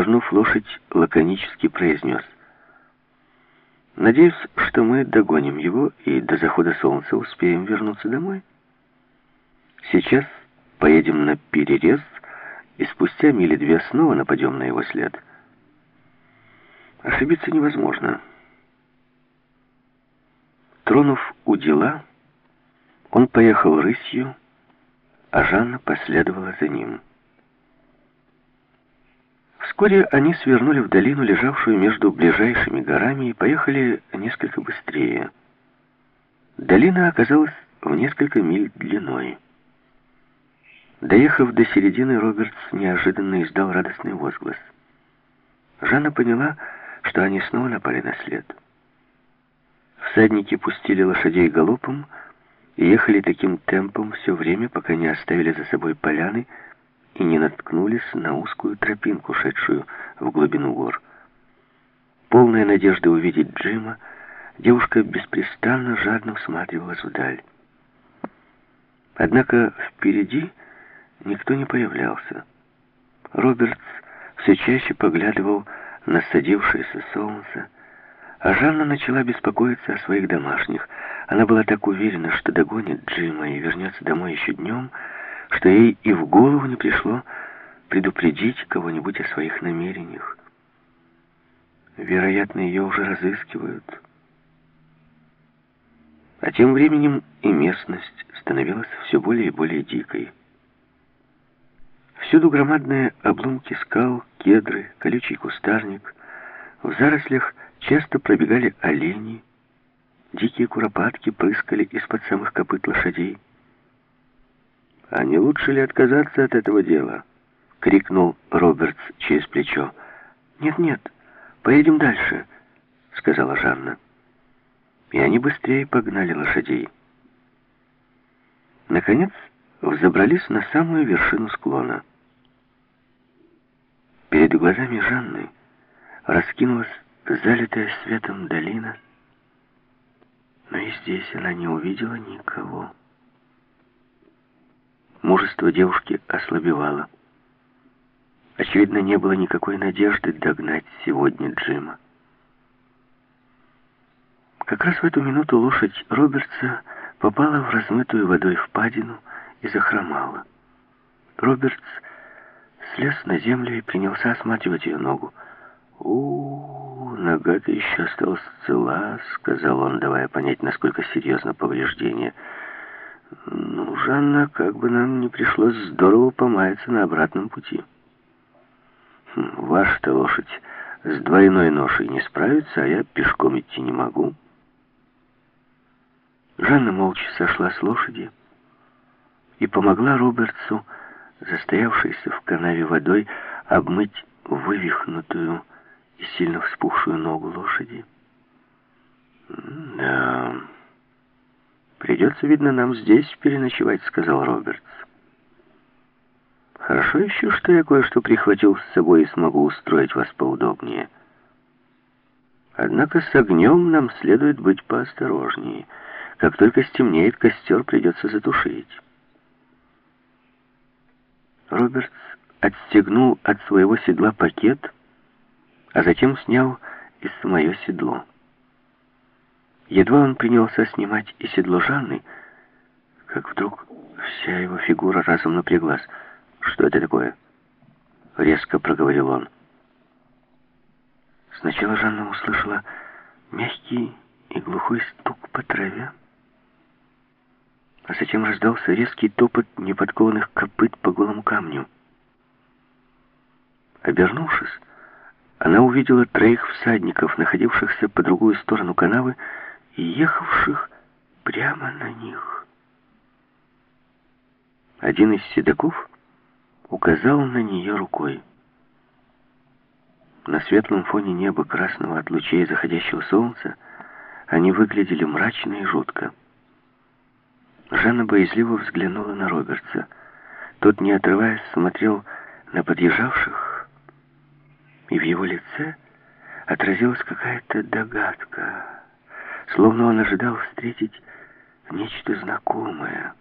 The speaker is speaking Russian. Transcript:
повернув лошадь, лаконически произнес: «Надеюсь, что мы догоним его и до захода солнца успеем вернуться домой. Сейчас поедем на перерез, и спустя мили две снова нападем на его след. Ошибиться невозможно». Тронув удила, он поехал рысью, а Жанна последовала за ним. Вскоре они свернули в долину, лежавшую между ближайшими горами, и поехали несколько быстрее. Долина оказалась в несколько миль длиной. Доехав до середины, Робертс неожиданно издал радостный возглас. Жанна поняла, что они снова напали на след. Всадники пустили лошадей галопом и ехали таким темпом все время, пока не оставили за собой поляны и не наткнулись на узкую тропинку, шедшую в глубину гор. Полная надежды увидеть Джима, девушка беспрестанно жадно всматривалась вдаль. Однако впереди никто не появлялся. Робертс все чаще поглядывал на садившееся солнце, а Жанна начала беспокоиться о своих домашних. Она была так уверена, что догонит Джима и вернется домой еще днем, что ей и в голову не пришло предупредить кого-нибудь о своих намерениях. Вероятно, ее уже разыскивают. А тем временем и местность становилась все более и более дикой. Всюду громадные обломки скал, кедры, колючий кустарник. В зарослях часто пробегали олени, дикие куропатки прыскали из-под самых копыт лошадей. «А не лучше ли отказаться от этого дела?» — крикнул Робертс через плечо. «Нет-нет, поедем дальше», — сказала Жанна. И они быстрее погнали лошадей. Наконец, взобрались на самую вершину склона. Перед глазами Жанны раскинулась залитая светом долина, но и здесь она не увидела никого. Мужество девушки ослабевало. Очевидно, не было никакой надежды догнать сегодня Джима. Как раз в эту минуту лошадь Робертса попала в размытую водой впадину и захромала. Робертс слез на землю и принялся осматривать ее ногу. Нога-то еще осталась цела», — сказал он, давая понять, насколько серьезно повреждение. «Ну, Жанна, как бы нам не пришлось здорово помаяться на обратном пути. Ваша-то лошадь с двойной ношей не справится, а я пешком идти не могу». Жанна молча сошла с лошади и помогла Робертсу, застоявшейся в канаве водой, обмыть вывихнутую и сильно вспухшую ногу лошади. «Да, придется, видно, нам здесь переночевать», — сказал Робертс. «Хорошо еще, что я кое-что прихватил с собой и смогу устроить вас поудобнее. Однако с огнем нам следует быть поосторожнее. Как только стемнеет, костер придется затушить». Робертс отстегнул от своего седла пакет, а затем снял и самое седло. Едва он принялся снимать и седло Жанны, как вдруг вся его фигура разом напряглась. «Что это такое?» — резко проговорил он. Сначала Жанна услышала мягкий и глухой стук по траве, а затем раздался резкий топот неподкованных копыт по голому камню. Обернувшись, она увидела троих всадников, находившихся по другую сторону канавы и ехавших прямо на них. Один из седаков указал на нее рукой. На светлом фоне неба, красного от лучей заходящего солнца, они выглядели мрачно и жутко. Жанна боязливо взглянула на Робертса. Тот, не отрываясь, смотрел на подъезжавших, и в его лице отразилась какая-то догадка, словно он ожидал встретить нечто знакомое.